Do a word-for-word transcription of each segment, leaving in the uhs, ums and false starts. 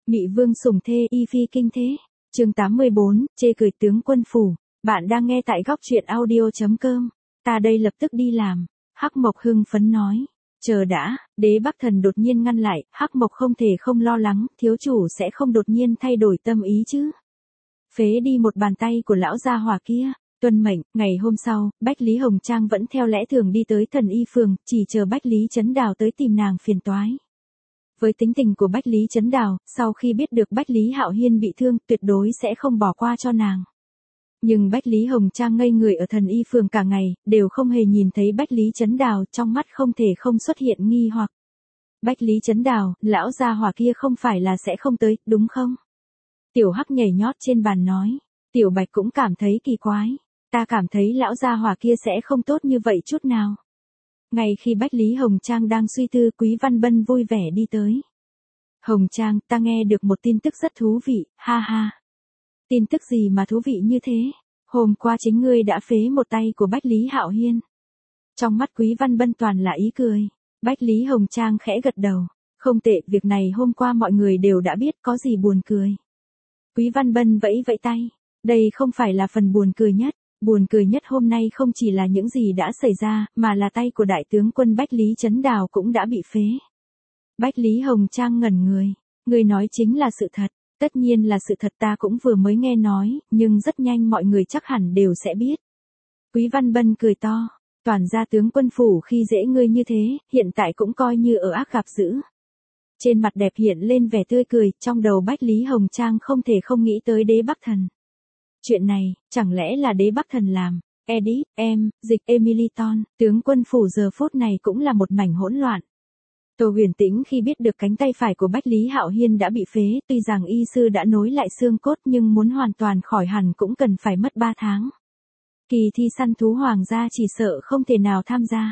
Mị vương sủng thê y phi kinh thế. Chương tám mươi bốn, chê cười tướng quân phủ. Bạn đang nghe tại góc truyện audio chấm com. Ta đây lập tức đi làm. Hắc Mộc hưng phấn nói. Chờ đã, Đế Bắc Thần đột nhiên ngăn lại, Hắc Mộc không thể không lo lắng, thiếu chủ sẽ không đột nhiên thay đổi tâm ý chứ. Phế đi một bàn tay của lão gia hỏa kia. Tuân mệnh, ngày hôm sau, Bách Lý Hồng Trang vẫn theo lẽ thường đi tới Thần Y Phường, chỉ chờ Bách Lý Chấn Đào tới tìm nàng phiền toái. Với tính tình của Bách Lý Chấn Đào, sau khi biết được Bách Lý Hạo Hiên bị thương, tuyệt đối sẽ không bỏ qua cho nàng. Nhưng Bách Lý Hồng Trang ngây người ở Thần Y Phường cả ngày, đều không hề nhìn thấy Bách Lý Chấn Đào, trong mắt không thể không xuất hiện nghi hoặc. Bách Lý Chấn Đào, lão gia hỏa kia không phải là sẽ không tới, đúng không? Tiểu Hắc nhảy nhót trên bàn nói. Tiểu Bạch cũng cảm thấy kỳ quái. Ta cảm thấy lão gia hỏa kia sẽ không tốt như vậy chút nào. Ngay khi Bách Lý Hồng Trang đang suy tư, Quý Văn Bân vui vẻ đi tới. Hồng Trang, ta nghe được một tin tức rất thú vị, ha ha. Tin tức gì mà thú vị như thế? Hôm qua chính ngươi đã phế một tay của Bách Lý Hạo Hiên. Trong mắt Quý Văn Bân toàn là ý cười. Bách Lý Hồng Trang khẽ gật đầu. Không tệ, việc này hôm qua mọi người đều đã biết, có gì buồn cười. Quý Văn Bân vẫy vẫy tay. Đây không phải là phần buồn cười nhất. Buồn cười nhất hôm nay không chỉ là những gì đã xảy ra, mà là tay của đại tướng quân Bách Lý Chấn Đào cũng đã bị phế. Bách Lý Hồng Trang ngẩn người. Người nói chính là sự thật. Tất nhiên là sự thật, ta cũng vừa mới nghe nói, nhưng rất nhanh mọi người chắc hẳn đều sẽ biết. Quý Văn Bân cười to. Toàn gia tướng quân phủ khi dễ ngươi như thế, hiện tại cũng coi như ở ác gặp dữ. Trên mặt đẹp hiện lên vẻ tươi cười, trong đầu Bách Lý Hồng Trang không thể không nghĩ tới Đế Bắc Thần. Chuyện này, chẳng lẽ là Đế Bắc Thần làm? Edit, em, dịch Emiliton, tướng quân phủ giờ phút này cũng là một mảnh hỗn loạn. Tô Huyền Tĩnh khi biết được cánh tay phải của Bách Lý Hạo Hiên đã bị phế, tuy rằng y sư đã nối lại xương cốt nhưng muốn hoàn toàn khỏi hẳn cũng cần phải mất ba tháng. Kỳ thi săn thú hoàng gia chỉ sợ không thể nào tham gia.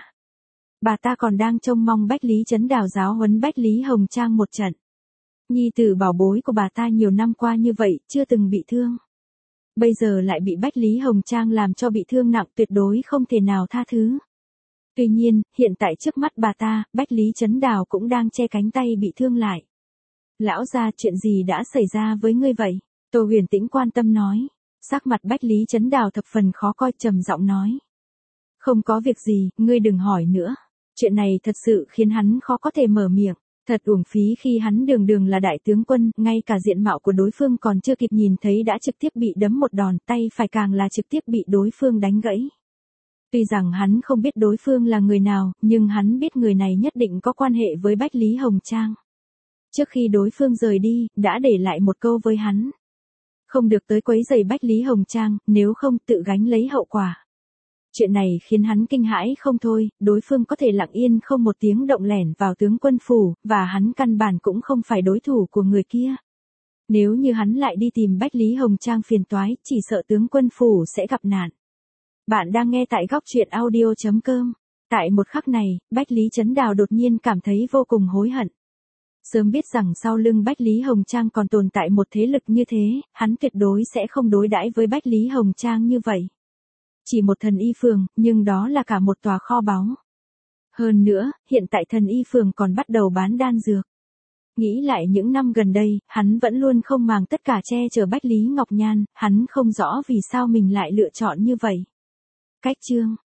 Bà ta còn đang trông mong Bách Lý Chấn Đào giáo huấn Bách Lý Hồng Trang một trận. Nhi tử bảo bối của bà ta nhiều năm qua như vậy, chưa từng bị thương. Bây giờ lại bị Bách Lý Hồng Trang làm cho bị thương nặng, tuyệt đối không thể nào tha thứ. Tuy nhiên, hiện tại trước mắt bà ta, Bách Lý Chấn Đào cũng đang che cánh tay bị thương lại. Lão gia, chuyện gì đã xảy ra với ngươi vậy? Tô Huyền Tĩnh quan tâm nói. Sắc mặt Bách Lý Chấn Đào thập phần khó coi, trầm giọng nói. Không có việc gì, ngươi đừng hỏi nữa. Chuyện này thật sự khiến hắn khó có thể mở miệng. Thật uổng phí khi hắn đường đường là đại tướng quân, ngay cả diện mạo của đối phương còn chưa kịp nhìn thấy đã trực tiếp bị đấm một đòn, tay phải càng là trực tiếp bị đối phương đánh gãy. Tuy rằng hắn không biết đối phương là người nào, nhưng hắn biết người này nhất định có quan hệ với Bách Lý Hồng Trang. Trước khi đối phương rời đi, đã để lại một câu với hắn. Không được tới quấy rầy Bách Lý Hồng Trang, nếu không tự gánh lấy hậu quả. Chuyện này khiến hắn kinh hãi không thôi, đối phương có thể lặng yên không một tiếng động lẻn vào tướng quân phủ, và hắn căn bản cũng không phải đối thủ của người kia. Nếu như hắn lại đi tìm Bách Lý Hồng Trang phiền toái, chỉ sợ tướng quân phủ sẽ gặp nạn. Bạn đang nghe tại góc truyện audio chấm com. Tại một khắc này, Bách Lý Chấn Đào đột nhiên cảm thấy vô cùng hối hận. Sớm biết rằng sau lưng Bách Lý Hồng Trang còn tồn tại một thế lực như thế, hắn tuyệt đối sẽ không đối đãi với Bách Lý Hồng Trang như vậy. Chỉ một Thần Y Phường, nhưng đó là cả một tòa kho báu. Hơn nữa, hiện tại Thần Y Phường còn bắt đầu bán đan dược. Nghĩ lại những năm gần đây, hắn vẫn luôn không màng tất cả che chở Bách Lý Ngọc Nhan, hắn không rõ vì sao mình lại lựa chọn như vậy. Cách chương